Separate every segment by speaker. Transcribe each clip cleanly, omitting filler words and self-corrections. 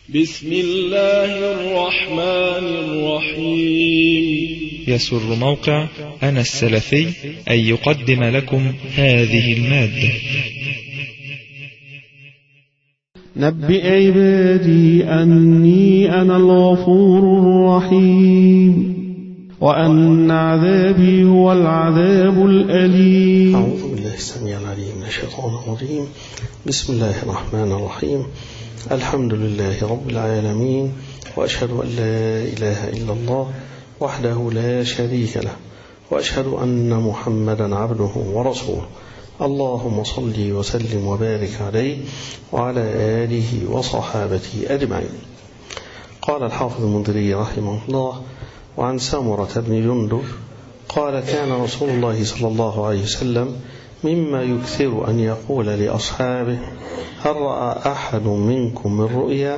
Speaker 1: بسم الله الرحمن الرحيم.
Speaker 2: يسر موقع أنا السلفي أن يقدم لكم هذه المادة.
Speaker 3: نبئ عبادي أني أنا الغفور الرحيم وأن عذابي هو العذاب الأليم.
Speaker 4: أعوذ بالله السميع العليم من الشيطان الرجيم. بسم الله الرحمن الرحيم. الحمد لله رب العالمين، وأشهد أن لا إله إلا الله وحده لا شريك له، وأشهد أن محمدا عبده ورسوله. اللهم صل وسلم وبارك عليه وعلى آله وصحابته أجمعين. قال الحافظ المنذري رحمه الله: وعن سمرة بن جندب قال: كان رسول الله صلى الله عليه وسلم مما يكثر أن يقول لأصحابه: هل رأى أحد منكم من رؤيا؟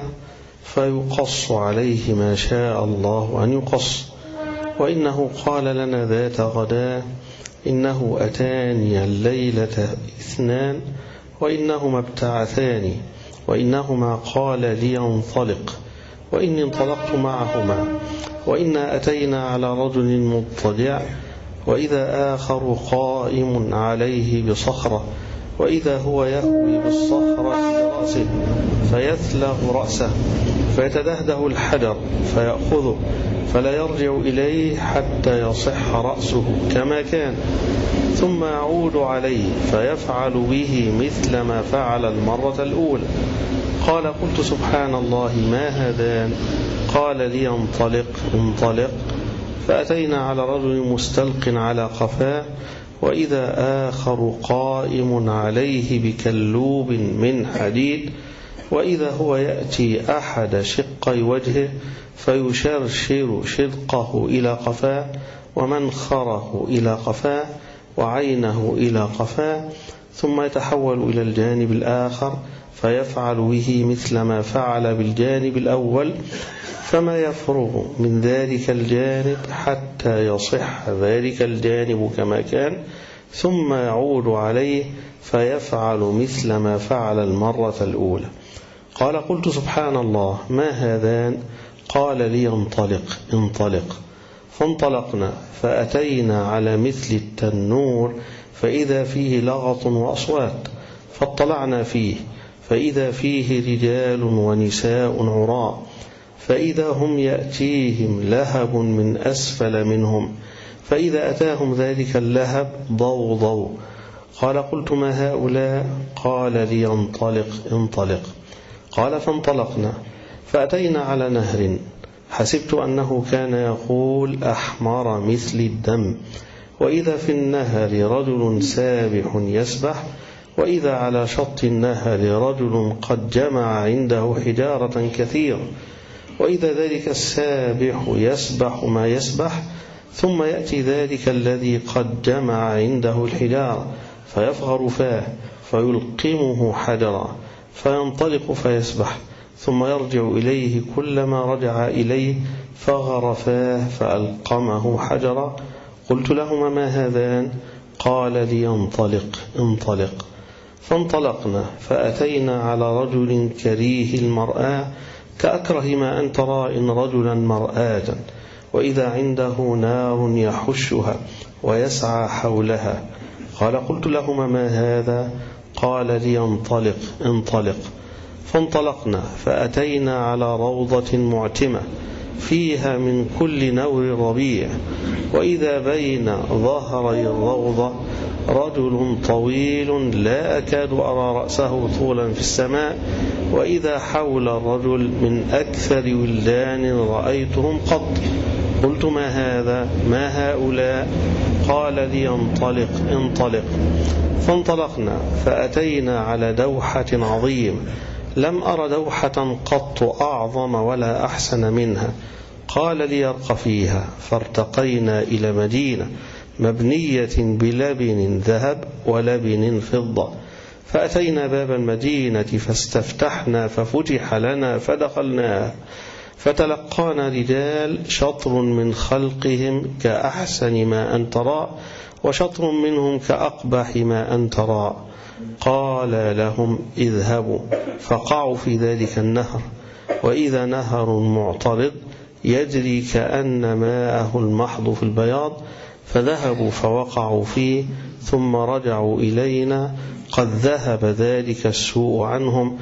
Speaker 4: فيقص عليه ما شاء الله أن يقص. وإنه قال لنا ذات غداء: إنه أتاني الليلة 2، وإنهما ابتعثاني، وإنهما قال لي انطلق، وإني انطلقت معهما، وإنا أتينا على رجل مضطجع، وإذا آخر قائم عليه بصخرة، وإذا هو يهوي بالصخرة برأسه فيثلغ رأسه، فيتدهده الحجر فيأخذه، فلا يرجع إليه حتى يصح رأسه كما كان، ثم يعود عليه فيفعل به مثل ما فعل المرة الأولى. قال: قلت سبحان الله، ما هذان؟ قال لي انطلق. فأتينا على رجل مستلق على قفاه، وإذا آخر قائم عليه بكلوب من حديد، وإذا هو يأتي أحد شقي وجهه فيشرشر شدقه إلى قفاه، ومنخره إلى قفاه، وعينه إلى قفاه، ثم يتحول إلى الجانب الآخر فيفعل به مثل ما فعل بالجانب الأول، فما يفرغ من ذلك الجانب حتى يصح ذلك الجانب كما كان، ثم يعود عليه فيفعل مثل ما فعل المرة الأولى. قال: قلت سبحان الله، ما هذان؟ قال لي انطلق. فانطلقنا فأتينا على مثل التنور، فإذا فيه لغط وأصوات، فاطلعنا فيه فإذا فيه رجال ونساء عراء، فإذا هم يأتيهم لهب من أسفل منهم، فإذا أتاهم ذلك اللهب ضوضوا. قال: قلت ما هؤلاء؟ قال لي انطلق. قال: فانطلقنا فأتينا على نهر، حسبت أنه كان يقول أحمر مثل الدم، وإذا في النهر رجل سابح يسبح، وإذا على شط النهر رجل قد جمع عنده حجارة كثيرة، وإذا ذلك السابح يسبح ما يسبح، ثم يأتي ذلك الذي قد جمع عنده الحجارة فيفغر فاه فيلقمه حجرا، فينطلق فيسبح، ثم يرجع إليه كلما رجع إليه فغر فاه فألقمه حجرا. قلت لهما: ما هذان؟ قال لي انطلق. فانطلقنا فأتينا على رجل كريه المرآة، كأكره ما أن ترى إن رجلا مرآة، وإذا عنده نار يحشها ويسعى حولها. قال: قلت لهما: ما هذا؟ قال لي انطلق. فانطلقنا فأتينا على روضة معتمة فيها من كل نور ربيع، وإذا بين ظهري الروضة رجل طويل لا أكاد أرى رأسه طولا في السماء، وإذا حول الرجل من أكثر ولدان رأيتهم قط. قلت: ما هذا؟ ما هؤلاء؟ قال لي انطلق. فانطلقنا فأتينا على دوحة عظيم، لم أر دوحة قط أعظم ولا أحسن منها. قال لي: ارق فيها. فارتقينا إلى مدينة مبنية بلبن ذهب ولبن فضة، فأتينا باب المدينة فاستفتحنا ففتح لنا فدخلناها، فتلقانا رجال شطر من خلقهم كأحسن ما أن ترى، وشطر منهم كأقبح ما أن ترى. قال لهم: اذهبوا فقعوا في ذلك النهر، وإذا نهر معترض يجري كأن ماءه المحض في البياض، فذهبوا فوقعوا فيه ثم رجعوا إلينا قد ذهب ذلك السوء عنهم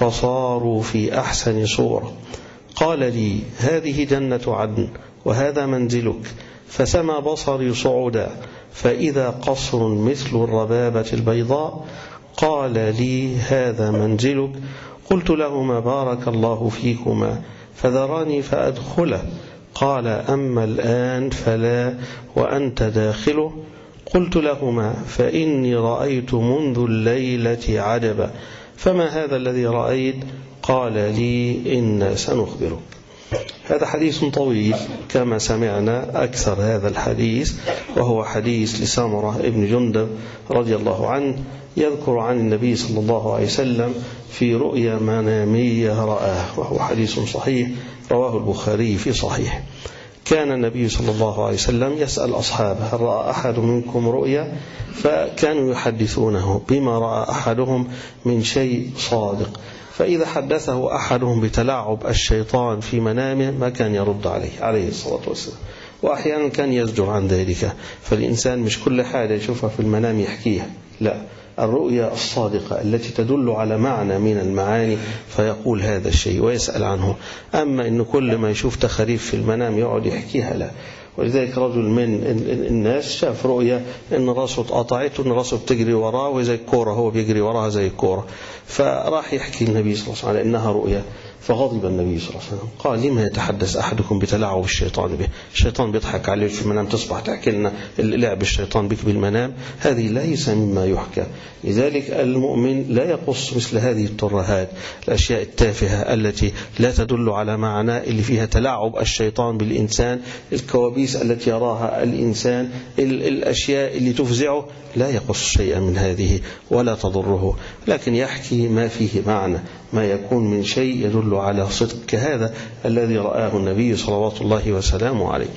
Speaker 4: فصاروا في أحسن صورة. قال لي: هذه جنة عدن وهذا منزلك. فسمى بصري صعودا فإذا قصر مثل الربابة البيضاء. قال لي: هذا منزلك. قلت لهما: بارك الله فيكما، فذراني فأدخله. قال: أما الآن فلا وأنت داخله. قلت لهما: فإني رأيت منذ الليلة عجبا. فما هذا الذي رأيت؟ قال لي: إنا سنخبرك. هذا حديث طويل كما سمعنا. أكثر هذا الحديث وهو حديث لسامرة ابن جندب رضي الله عنه، يذكر عن النبي صلى الله عليه وسلم في رؤيا منامية رآه، وهو حديث صحيح رواه البخاري في صحيح. كان النبي صلى الله عليه وسلم يسأل أصحابه: هل رأى أحد منكم رؤيا؟ فكانوا يحدثونه بما رأى أحدهم من شيء صادق، فإذا حدثه أحدهم بتلاعب الشيطان في منامه ما كان يرد عليه الصلاة والسلام، وأحيانا كان يزجر عن ذلك. فالإنسان مش كل حاجة يشوفها في المنام يحكيها، لا، الرؤيا الصادقة التي تدل على معنى من المعاني فيقول هذا الشيء ويسأل عنه. أما إنه كل ما يشوف تخاريف في المنام يقعد يحكيها، لا. ولذلك رجل من الناس شاف رؤيا إن راسه اتقطعت وإن راسه بتجري وراه وزي الكورة، هو بيجري وراها زي الكورة، فراح يحكي النبي صلى الله عليه وسلم إنها رؤيا. فغضب النبي صلى الله عليه وسلم قال: لما يتحدث أحدكم بتلاعب الشيطان به؟ الشيطان بيضحك عليه في المنام، تصبح تحكي لنا لعب الشيطان بك بالمنام؟ هذه ليس مما يحكى. لذلك المؤمن لا يقص مثل هذه الترهات، الأشياء التافهة التي لا تدل على معنى، اللي فيها تلاعب الشيطان بالإنسان، الكوابيس التي يراها الإنسان، الأشياء اللي تفزعه، لا يقص شيئا من هذه ولا تضره، لكن يحكي ما فيه معنى، ما يكون من شيء يدل على صدق، كهذا الذي رآه النبي صلوات الله وسلامه عليه.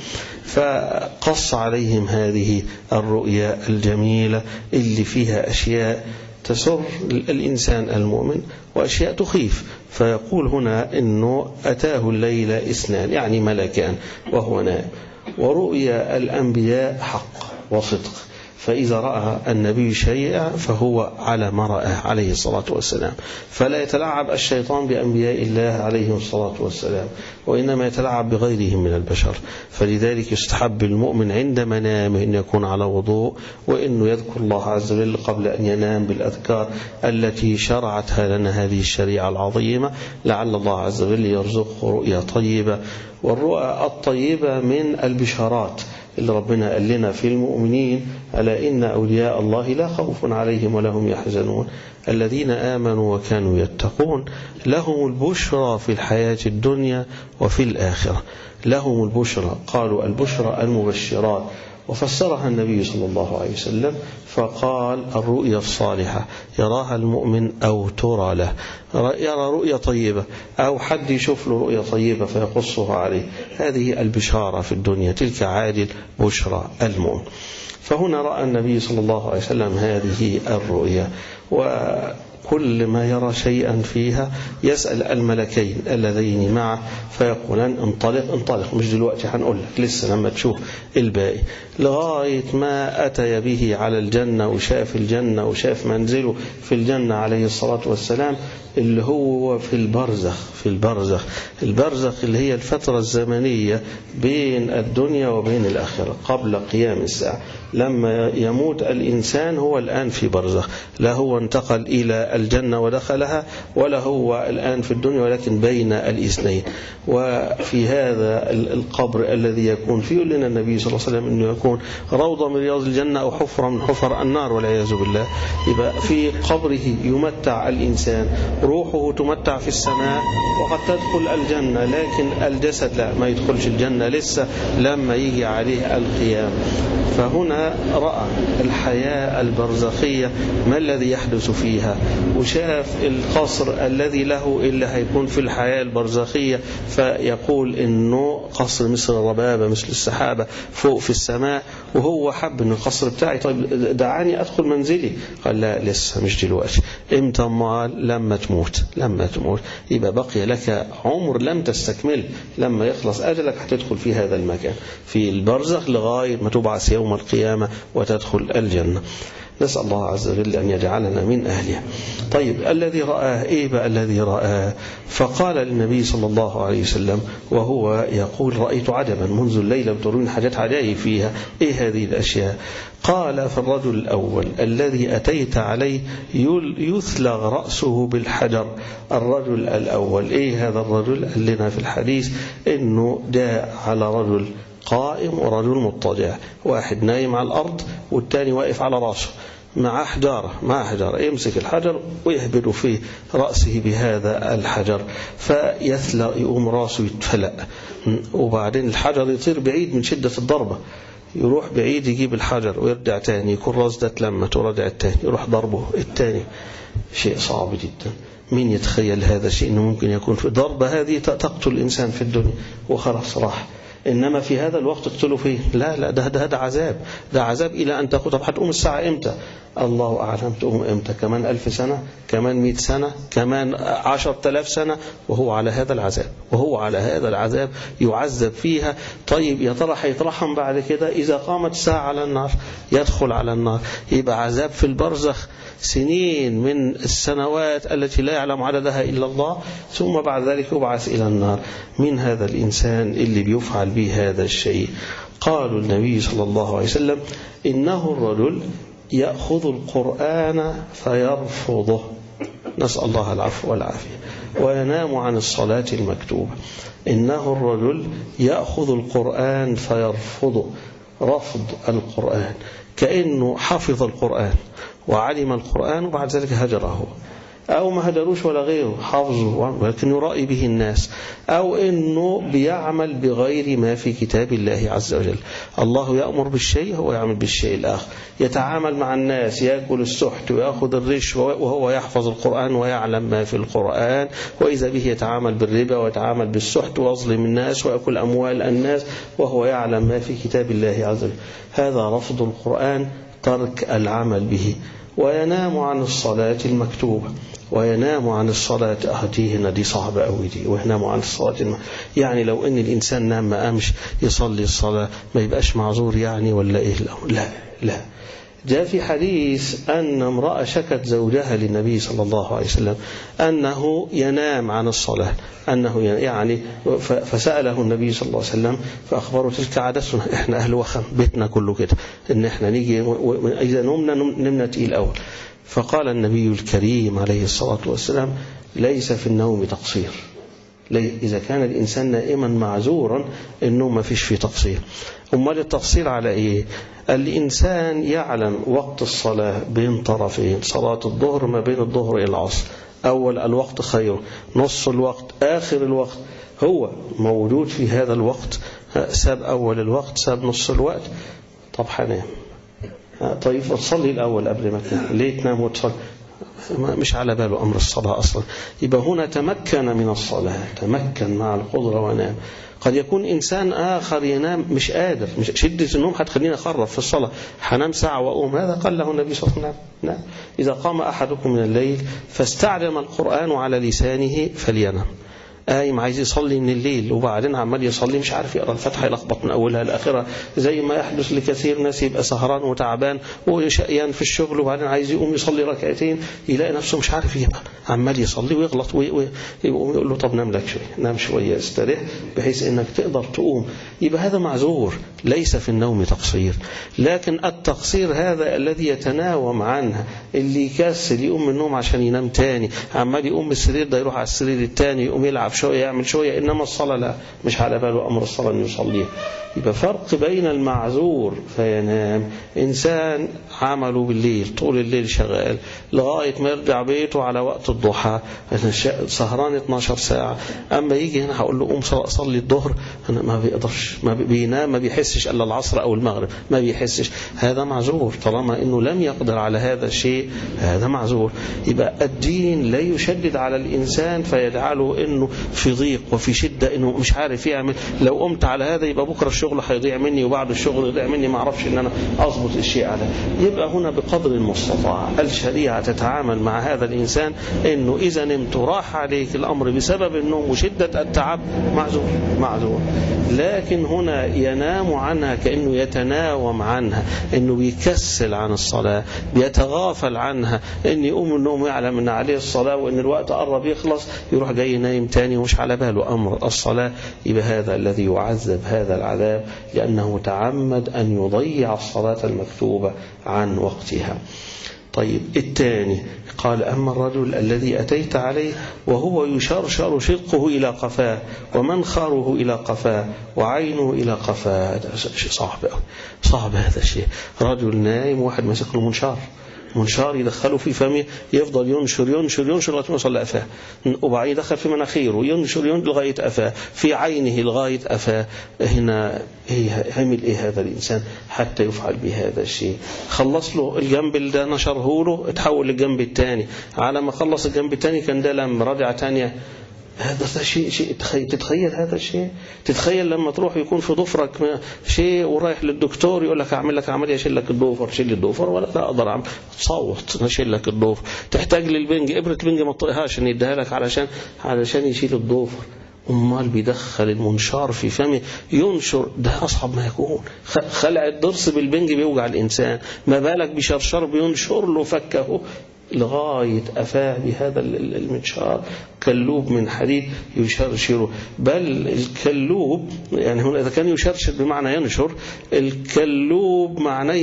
Speaker 4: فقص عليهم هذه الرؤيا الجميلة اللي فيها أشياء تسر الإنسان المؤمن وأشياء تخيف. فيقول هنا إنه أتاه الليل اثنان، يعني ملكان وهو نائم. ورؤيا الأنبياء حق وصدق، فإذا رأى النبي شيئا فهو على ما رأى عليه الصلاة والسلام، فلا يتلاعب الشيطان بأنبياء الله عليه الصلاة والسلام، وإنما يتلاعب بغيرهم من البشر. فلذلك يستحب المؤمن عند منامه أن يكون على وضوء، وأنه يذكر الله عز وجل قبل أن ينام بالأذكار التي شرعتها لنا هذه الشريعة العظيمة، لعل الله عز وجل يرزقه رؤيا طيبة. والرؤى الطيبة من البشارات اللي ربنا قال لنا في المؤمنين: ألا إن أولياء الله لا خوف عليهم ولا هم يحزنون الذين آمنوا وكانوا يتقون لهم البشرى في الحياة الدنيا وفي الآخرة. لهم البشرى، قالوا البشرى المبشرات، وفسرها النبي صلى الله عليه وسلم فقال: الرؤيا الصالحة يراها المؤمن أو ترى له، يرى رؤيا طيبة أو حد يشوف له رؤيا طيبة فيقصها عليه، هذه البشارة في الدنيا، تلك عاجل بشرى المؤمن. فهنا رأى النبي صلى الله عليه وسلم هذه الرؤيا، وكل ما يرى شيئا فيها يسأل الملكين اللذين معه فيقولان: انطلق، مش دلوقتي، هنقول لك لسه لما تشوف الباقي، لغاية ما أتى به على الجنة وشاف الجنة وشاف منزله في الجنة عليه الصلاة والسلام، اللي هو في البرزخ اللي هي الفترة الزمنية بين الدنيا وبين الآخرة قبل قيام الساعة. لما يموت الإنسان هو الآن في برزخ، لا هو انتقل إلى الجنة ودخلها ولا هو الآن في الدنيا، ولكن بين الاثنين. وفي هذا القبر الذي يكون فيه لنا النبي صلى الله عليه وسلم أنه يكون روضة من رياض الجنة أو حفرة من حفر النار والعياذ بالله. يبقى في قبره يمتع الإنسان، روحه تمتع في السماء وقد تدخل الجنة، لكن الجسد لا، ما يدخلش الجنة لسه لما يجي عليه القيام. فهنا رأى الحياة البرزخية ما الذي يحدث فيها، وشاف القصر الذي له اللي هيكون في الحياة البرزخية، فيقول إنه قصر مثل الربابة مثل السحابة فوق في السماء، وهو حب إن القصر بتاعي طيب دعاني أدخل منزلي. قال لا لسه مش دلوقتي. إمتى؟ مال لما تموت. لما تموت يبقى بقي لك عمر لم تستكمل، لما يخلص أجلك هتدخل في هذا المكان في البرزخ لغاية ما تبعث يوم القيامة وتدخل الجنة. نسأل الله عز وجل أن يجعلنا من أهلها. طيب الذي رآه إيه بقى الذي رآه؟ فقال للنبي صلى الله عليه وسلم وهو يقول رأيت عجبا منذ الليلة، بترون حاجات عجائب فيها، إيه هذه الأشياء؟ قال فالرجل الأول الذي أتيت عليه يثلغ رأسه بالحجر. الرجل الأول إيه هذا الرجل؟ قال لنا في الحديث إنه جاء على رجل قائم ورجل مضطجع، واحد نايم على الأرض والتاني واقف على رأسه مع حجارة يمسك الحجر ويهبد في رأسه بهذا الحجر فيثلغ، يقوم رأسه يتفلق، وبعدين الحجر يطير بعيد من شدة الضربة، يروح بعيد يجيب الحجر ويرجع تاني، يكون راس ده اتلمت ورجع التاني يروح ضربه التاني. شيء صعب جدا. مين يتخيل هذا الشيء انه ممكن يكون في ضربة هذه تقتل الإنسان في الدنيا وخلاص راح، إنما في هذا الوقت تقتله فيه؟ لا ده عذاب، ده عذاب إلى أن تقول. طب هتقوم الساعة إمتى؟ الله أعلم تقوم إمتى، كمان 1000 سنة، كمان 100 سنة، كمان 10,000 سنة، وهو على هذا العذاب يعذب فيها. طيب يا ترى هيترحم بعد كده؟ إذا قامت الساعة على النار يدخل على النار، يبقى عذاب في البرزخ سنين من السنوات التي لا يعلم عددها إلا الله، ثم بعد ذلك يبعث إلى النار. من هذا الإنسان اللي بيفعل به هذا الشيء؟ قالوا النبي صلى الله عليه وسلم إنه الرجل يأخذ القرآن فيرفضه، نسأل الله العفو والعافية، وينام عن الصلاة المكتوبة. إنه الرجل يأخذ القرآن فيرفضه، رفض القرآن كأنه حفظ القرآن وعلم القرآن وبعد ذلك هجره، أو ما هجروش ولا غيره، حافظه ولكن يرائي به الناس، أو إنه بيعمل بغير ما في كتاب الله عز وجل. الله يأمر بالشيء هو يعمل بالشيء الآخر، يتعامل مع الناس، يأكل السحت ويأخذ الرشوة وهو يحفظ القرآن ويعلم ما في القرآن، وإذا به يتعامل بالربا ويتعامل بالسحت ويظلم الناس ويأكل أموال الناس وهو يعلم ما في كتاب الله عز وجل. هذا رفض القرآن، ترك العمل به. وينام عن الصلاة المكتوبة، وينام عن الصلاة هنا دي صعبة أوي دي، وينام عن الصلاة يعني لو إن الإنسان نام ما قامش يصلي الصلاة ما يبقاش معذور يعني ولا إيه؟ لا. جاء في حديث أن امرأة شكت زوجها للنبي صلى الله عليه وسلم أنه ينام عن الصلاة، أنه يعني فسأله النبي صلى الله عليه وسلم فأخبره تلك عادتنا، إحنا أهل وخم، بيتنا كله كده، إن إحنا نيجي إذا نمنا تقيل أول. فقال النبي الكريم عليه الصلاة والسلام ليس في النوم تقصير. إذا كان الإنسان نائما معذورا النوم ما فيش فيه تقصير. أمال التقصير على إيه؟ الإنسان يعلم وقت الصلاة بين طرفين، صلاة الظهر ما بين الظهر إلى العصر، أول الوقت خير، نص الوقت، آخر الوقت، هو موجود في هذا الوقت، ساب أول الوقت، ساب نص الوقت، طب حنام. طيب تصلي الأول قبل ما تنام، ليه تنام وتصلي؟ مش على باله أمر الصلاة أصلا. يبقى هنا تمكن من الصلاة، تمكن مع القدرة ونام. قد يكون إنسان آخر ينام مش قادر، مش شدة النوم هتخليني أخرب في الصلاة، هنام ساعة وأقوم. هذا قال له النبي صلى الله عليه وسلم نعم. إذا قام أحدكم من الليل فاستعلم القرآن على لسانه فلينم. قايم عايز يصلي من الليل وبعدين عمال يصلي مش عارف يقرأ الفاتحة، يلخبط من أولها لآخرها، زي ما يحدث لكثير ناس يبقى سهران وتعبان وشقيان في الشغل وبعدين عايز يقوم يصلي ركعتين يلاقي نفسه مش عارف يبقى عمال يصلي ويغلط ويقول له طب نام لك شوية، نام شوية استريح بحيث انك تقدر تقوم. يبقى هذا معذور، ليس في النوم تقصير. لكن التقصير هذا الذي يتناوم عنه، اللي يكسل يقوم من النوم عشان ينام تاني، عمال يقوم من السرير ده يروح على السرير التاني، يقوم يلعب شوية يعمل شوية، إنما الصلاة لا، مش على باله أمر الصلاة أن يصليها. يبقى فرق بين المعذور فينام، إنسان عمله بالليل طول الليل شغال لغاية ما يرجع بيته على وقت الضحى، سهران 12 ساعة، أما يجي هنا هقول له قوم صلي الظهر، أنا ما بيقدرش، ما بينام، ما بيحسش إلا العصر أو المغرب، ما بيحسش، هذا معذور. طالما إنه لم يقدر على هذا الشيء هذا معذور. يبقى الدين لا يشدد على الإنسان فيجعله إنه في ضيق وفي شدة، إنه مش عارف يعمل، لو قمت على هذا يبقى بكرة الشغل هيضيع مني، وبعد الشغل يضيع مني، ما أعرفش إن أنا أضبط الشيء على. يبقى هنا بقدر المستطاع الشريعة تتعامل مع هذا الإنسان إنه إذا نمت راح عليك الأمر بسبب النوم وشدة التعب، معذور. لكن هنا ينام عنها كأنه يتناوم عنها، إنه بيكسل عن الصلاة، بيتغافل عنها، إن يقوم النوم يعلم إن عليه الصلاة وإن الوقت قرب يخلص يروح جاي نايم تاني ومش على باله أمر الصلاة. يبقى هذا الذي يعذب هذا العذاب لأنه تعمد أن يضيع الصلاة المكتوبة عن وقتها. طيب الثاني قال أما الرجل الذي أتيت عليه وهو يشرشر شقه إلى قفاه ومنخره إلى قفاه وعينه إلى قفاه، هذا شيء صعب هذا الشيء. رجل نايم واحد ماسك له منشار يدخله في فمه، يفضل ينشر لغاية ما يوصل لقفاه، وبعدين يدخل في مناخيره ينشر لغاية قفاه، في عينه لغاية قفاه. هنا عمل ايه هذا الإنسان حتى يفعل بهذا الشيء؟ خلص له الجنب اللي ده نشره له، اتحول للجنب الثاني، على ما خلص الجنب الثاني كان ده لم رجع ثانية. هذا شيء تتخيل هذا الشيء؟ تتخيل لما تروح يكون في ضفرك شيء ورايح للدكتور يقول لك اعمل لك عمليه اشيل لك الضفر، شيل لي الضفر، ولا لا اقدر اعمل، تصوت اشيل لك الضفر، تحتاج للبنج، ابره بنج ما تطيقهاش ان يديها لك علشان يشيل الضفر. امال بيدخل المنشار في فمه ينشر، ده اصعب ما يكون. خلع الضرس بالبنج بيوجع الانسان، ما بالك بشرشر بينشر له فكه لغاية أفاه بهذا المنشار، كلوب من حديد يشرشره. بل الكلوب يعني هنا إذا كان يشرشر بمعنى ينشر، الكلوب معناه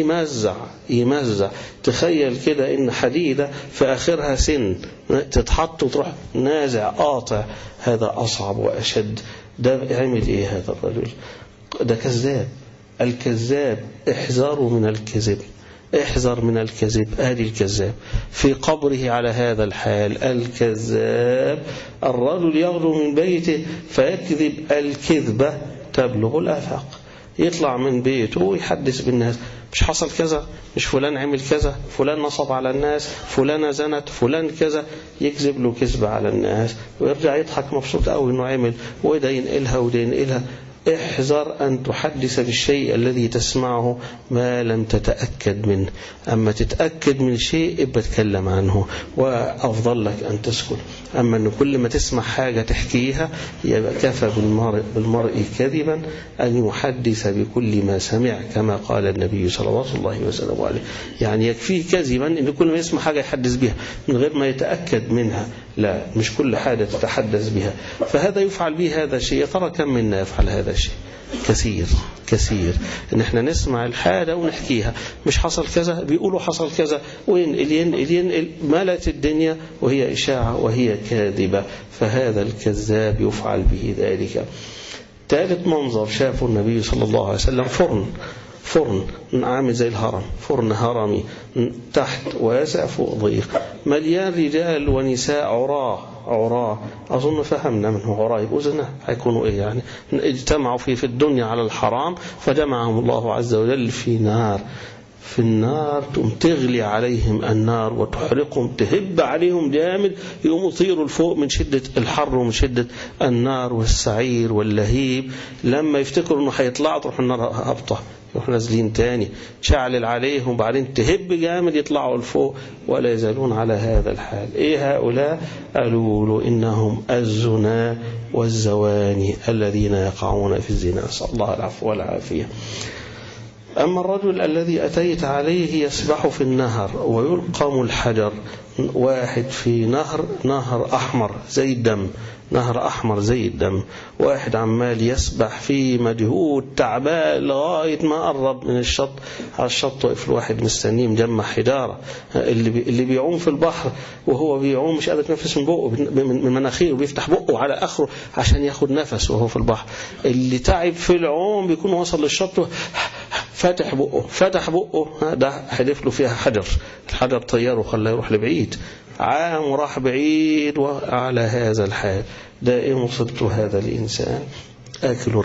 Speaker 4: يمزع. تخيل كده إن حديدة في آخرها سن تتحط وتروح نازع قاطع، هذا أصعب وأشد. ده عمل إيه هذا الرجل؟ ده كذاب. الكذاب احذروا من الكذب، احذر من الكذب. آدي الكذاب في قبره على هذا الحال. الكذاب الرجل يغدو من بيته فيكذب الكذبة تبلغ الآفاق، يطلع من بيته ويحدث بالناس، مش حصل كذا، مش فلان عمل كذا، فلان نصب على الناس، فلان زنت، فلان كذا، يكذب له كذبة على الناس ويرجع يضحك مبسوط قوي انه عمل، وده ينقلها وده ينقلها. احذر أن تحدث بالشيء الذي تسمعه ما لم تتأكد منه. أما تتأكد من شيء ابقى تكلم عنه، وأفضل لك أن تسكت. أما أن كل ما تسمع حاجة تحكيها يبقى كفى بالمرء كذبا أن يحدث بكل ما سمع، كما قال النبي صلى الله عليه وسلم عليه. يعني يكفيه كذبا أن كل ما يسمع حاجة يحدث بها من غير ما يتأكد منها، لا، مش كل حاجة تتحدث بها. فهذا يفعل به هذا الشيء. ترى كم منا يفعل هذا الشيء؟ كثير ان احنا نسمع الحاجة ونحكيها، مش حصل كذا، بيقولوا حصل كذا، وينقل ملت الدنيا وهي إشاعة وهي كاذبة. فهذا الكذاب يفعل به ذلك. ثالث منظر شافه النبي صلى الله عليه وسلم، فرن عامل زي الهرم، فرن هرمي، تحت واسع فوق ضيق، مليان رجال ونساء عراة. أظن فهمنا منه عراة يبقوا زنا، هيكونوا إيه يعني؟ اجتمعوا في الدنيا على الحرام فجمعهم الله عز وجل في النار تقوم تغلي عليهم النار وتحرقهم، تهب عليهم جامد، يقوموا يطيروا لفوق من شدة الحر ومن شدة النار والسعير واللهيب. لما يفتكروا انه هيطلعوا تروح النار هبطة، يروحوا نازلين تاني، تشعلل عليهم، بعدين تهب جامد يطلعوا لفوق، ولا يزالون على هذا الحال. ايه هؤلاء؟ قالوا انهم الزنا والزواني الذين يقعون في الزنا، نسأل الله العفو والعافية. أما الرجل الذي أتيت عليه يسبح في النهر ويلقم الحجر، واحد في نهر أحمر زي الدم، نهر أحمر زي الدم، واحد عمال يسبح في مجهود تعبان لغاية ما قرب من الشط. على الشط وقف الواحد مستنيه مجمع حجارة. اللي بيعوم في البحر وهو بيعوم مش قادر يتنفس من بقه، من مناخيره، بيفتح بقه على آخره عشان ياخد نفس وهو في البحر. اللي تعب في العوم بيكون وصل للشط فتح بقه، ده حدف له فيها حجر، الحجر طيره وخلاه يروح لبعيد، عام وراح بعيد. وعلى هذا الحال دائما مصبت هذا الإنسان آكل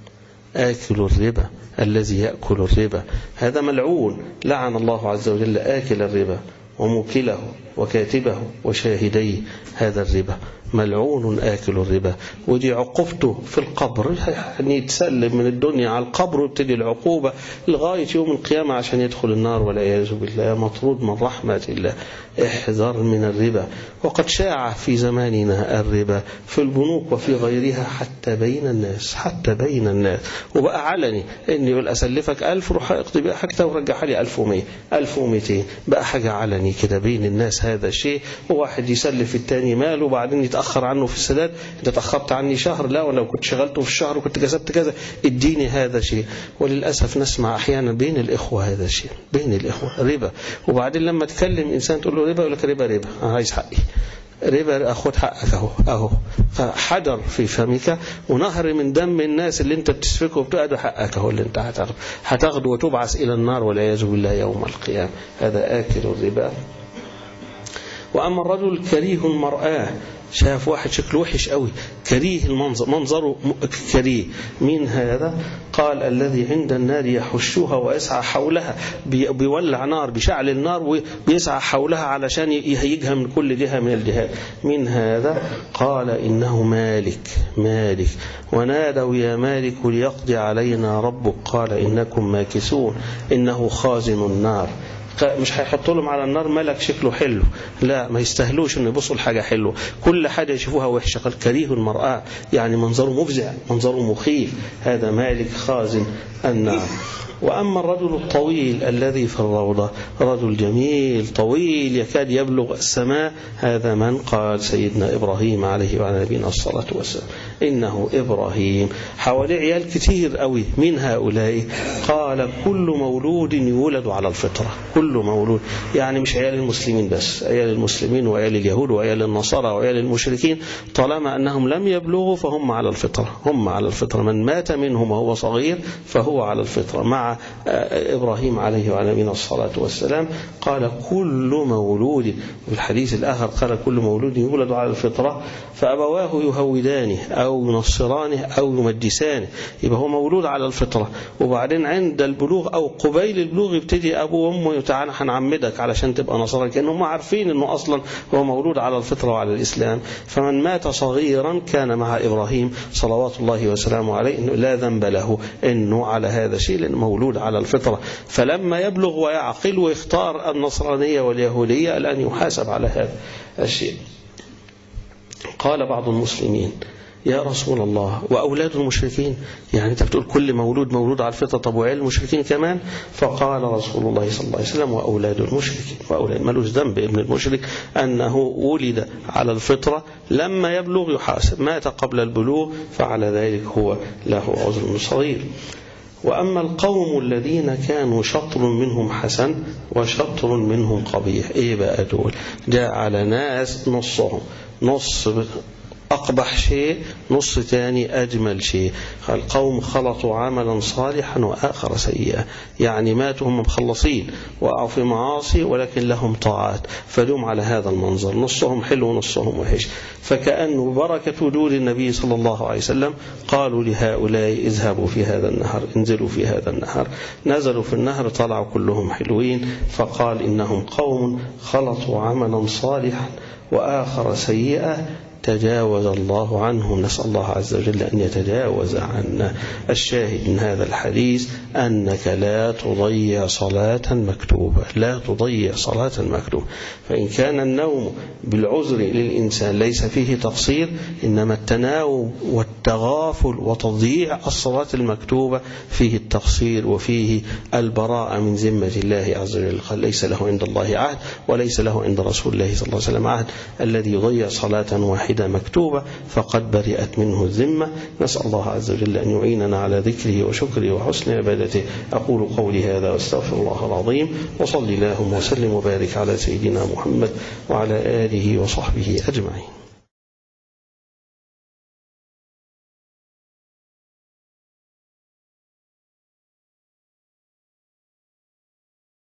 Speaker 4: الربا الذي يأكل الربا هذا ملعون، لعن الله عز وجل آكل الربا وموكله وكاتبه وشاهديه، هذا الربا ملعون آكل الربا. ودي عقوبته في القبر، يعني يتسلم من الدنيا على القبر ويبتدي العقوبة لغاية يوم القيامة عشان يدخل النار والعياذ بالله، مطرود من رحمة الله. احذر من الربا. وقد شاع في زماننا الربا في البنوك وفي غيرها حتى بين الناس، وبقى علني إن يقول أسلفك 1000 روح اقضي بقى حاجته ورجعها لي 1100 1200، بقى حاجة علني كده بين الناس هذا الشيء. وواحد يسلف التاني ماله وبعدين يتأخر عنه في السداد، انت تأخرت عني شهر، لا ولو كنت شغلته في الشهر وكنت كسبت كذا اديني هذا شيء. وللأسف نسمع أحيانا بين الإخوة هذا الشيء، بين الإخوة ربا. وبعدين لما تكلم إنسان تقول له ربا يقول لك ربا أنا عايز حقي، ربا أخذ حقك أهو. فحجر في فمك ونهر من دم الناس اللي انت بتسفكه وبتأدى حقك أهو اللي انت هتاخده وتبعث إلى النار والعياذ بالله يوم القيامة. هذا آكل الربا. وأما الرجل كريه المرآة، شاف واحد شكله وحش قوي، كريه المنظر، منظره كريه. من هذا؟ قال الذي عند النار يحشها ويسعى حولها، بيولع نار، بيشعل النار وبيسعى حولها علشان يهيجها من كل جهة من الجهات. من هذا؟ قال إنه مالك ونادوا يا مالك ليقضي علينا ربك، قال إنكم ماكثون إنه خازن النار. مش هيحطوا لهم على النار ملك شكله حلو، لا، ما يستاهلوش ان يبصوا لحاجه حلوه، كل حاجه يشوفوها وحشه. قال كريه المرآة، يعني منظره مفزع، منظره مخيف. هذا مالك خازن النار. وأما الرجل الطويل الذي في الروضة، رجل جميل طويل يكاد يبلغ السماء، هذا من؟ قال سيدنا إبراهيم عليه وعلى نبينا الصلاة والسلام. إنه إبراهيم حوالي عيال كتير قوي، من هؤلاء؟ قال كل مولود يولد على الفطرة، كل مولود، يعني مش عيال المسلمين بس، عيال المسلمين وعيال اليهود وعيال النصارى وعيال المشركين، طالما أنهم لم يبلغوا فهم على الفطرة، هم على الفطرة. من مات منهم وهو صغير فهو على الفطرة. مع إبراهيم عليه وعلى نبينا الصلاة والسلام قال كل مولود، والحديث الآخر قال كل مولود يولد على الفطرة فأبواه يهودانه أو ينصرانه أو يمجسانه، يبقى هو مولود على الفطرة. وبعدين عند البلوغ أو قبيل البلوغ يبتدي أبوه وأمه تعالى هنعمدك علشان تبقى نصراني، كأنهم عارفين أنه أصلا هو مولود على الفطرة وعلى الإسلام. فمن مات صغيرا كان مع إبراهيم صلوات الله وسلامه عليه أنه لا ذنب له أنه على هذا الشيء، لأنه مولود على الفطرة. فلما يبلغ ويعقل ويختار النصرانية واليهودية الآن يحاسب على هذا الشيء. قال بعض المسلمين يا رسول الله وأولاد المشركين، يعني أنت بتقول كل مولود على الفطرة، طب وعيال المشركين كمان؟ فقال رسول الله صلى الله عليه وسلم وأولاد المشركين، وأولاد ملوش ذنب ابن المشرك أنه ولد على الفطرة، لما يبلغ يحاسب، مات قبل البلوغ فعلى ذلك هو له عذر صغير. وأما القوم الذين كانوا شطر منهم حسن وشطر منهم قبيح، إيه بقى دول؟ جاء على ناس نصهم نص أقبح شيء، نص تاني أجمل شيء. القوم خلطوا عملا صالحا وآخر سيئا، يعني ماتوا هم مخلصين وقعوا في معاصي ولكن لهم طاعات، فلهم على هذا المنظر، نصهم حلو ونصهم وحش. فكأنه بركة وجود النبي صلى الله عليه وسلم قالوا لهؤلاء اذهبوا في هذا النهر، انزلوا في هذا النهر. نزلوا في النهر طلعوا كلهم حلوين، فقال إنهم قوم خلطوا عملا صالحا وآخر سيئا تجاوز الله عنهم، نسأل الله عز وجل أن يتجاوز عنا. الشاهد من هذا الحديث أنك لا تضيع صلاة مكتوبة، لا تضيع صلاة مكتوبة. فإن كان النوم بالعذر للإنسان ليس فيه تقصير، إنما التناوب والتغافل وتضييع الصلاة المكتوبة فيه التقصير وفيه البراءة من ذمة الله عز وجل. قال ليس له عند الله عهد وليس له عند رسول الله صلى الله عليه وسلم عهد الذي يضيع صلاة واحدة واحدة مكتوبة فقد برئت منه الذمة. نسأل الله عز وجل أن يعيننا على ذكره وشكره وحسن عبادته. أقول قولي هذا واستغفر الله العظيم، وصلي اللهم وسلم وبارك على سيدنا محمد وعلى آله وصحبه أجمعين.